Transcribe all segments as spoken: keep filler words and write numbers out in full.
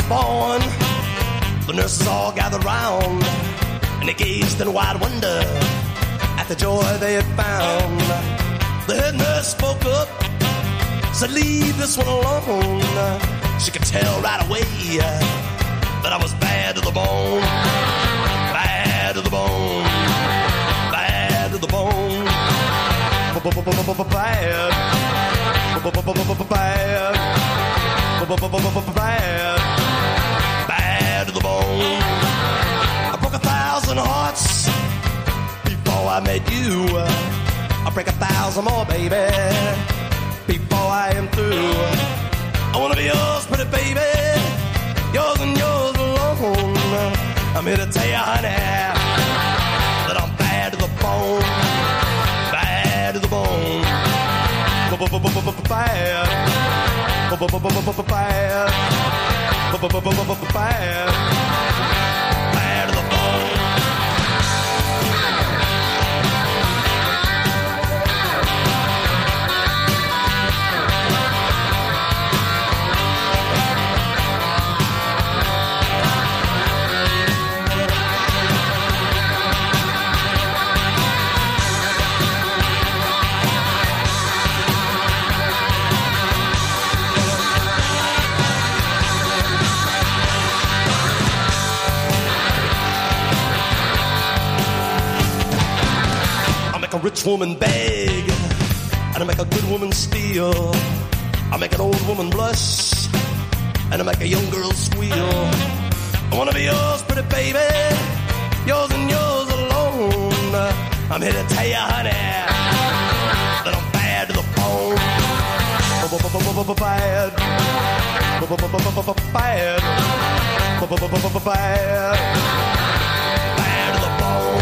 born, the nurses all gathered round, and they gazed in wide wonder at the joy they had found. The head nurse spoke up, said, leave this one alone. She could tell right away that I was bad to the bone, bad to the bone, bad to the bone, bad, bad, bad, bad to the bone. I broke a thousand hearts before I met you. I'll break a thousand more, baby, before I am through. I wanna be yours, pretty baby, yours and yours alone. I'm here to tell you, honey, that I'm bad to the bone, bad to the bone, bad, bad, bad, bad to the bone. I make a rich woman beg, and I make a good woman steal. I make an old woman blush, and I make a young girl squeal. I wanna be yours, pretty baby, yours and yours alone. I'm here to tell you, honey, that I'm bad to the bone, bad, bad, bad, bad to the bone.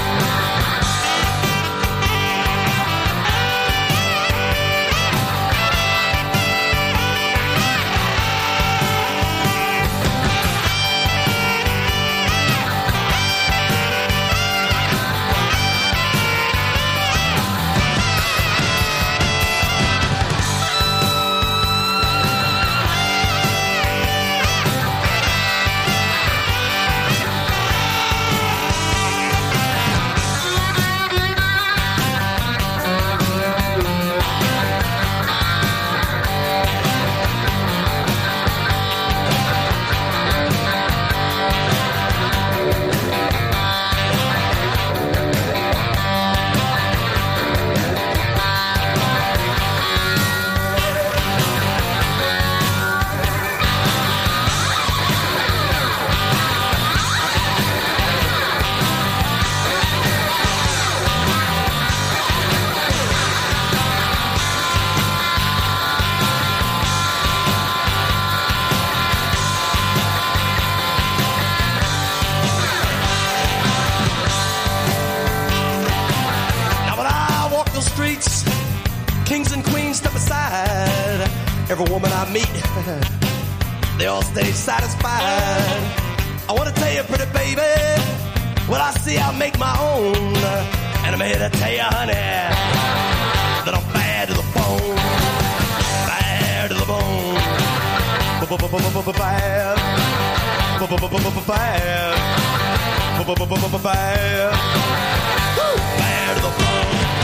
Kings and queens step aside. Every woman I meet, they all stay satisfied. I want to tell you, pretty baby, what I see I make my own. And I'm here to tell you, honey, that I'm bad to the bone, bad to the bone, bad, bad, bad, bad to the bone.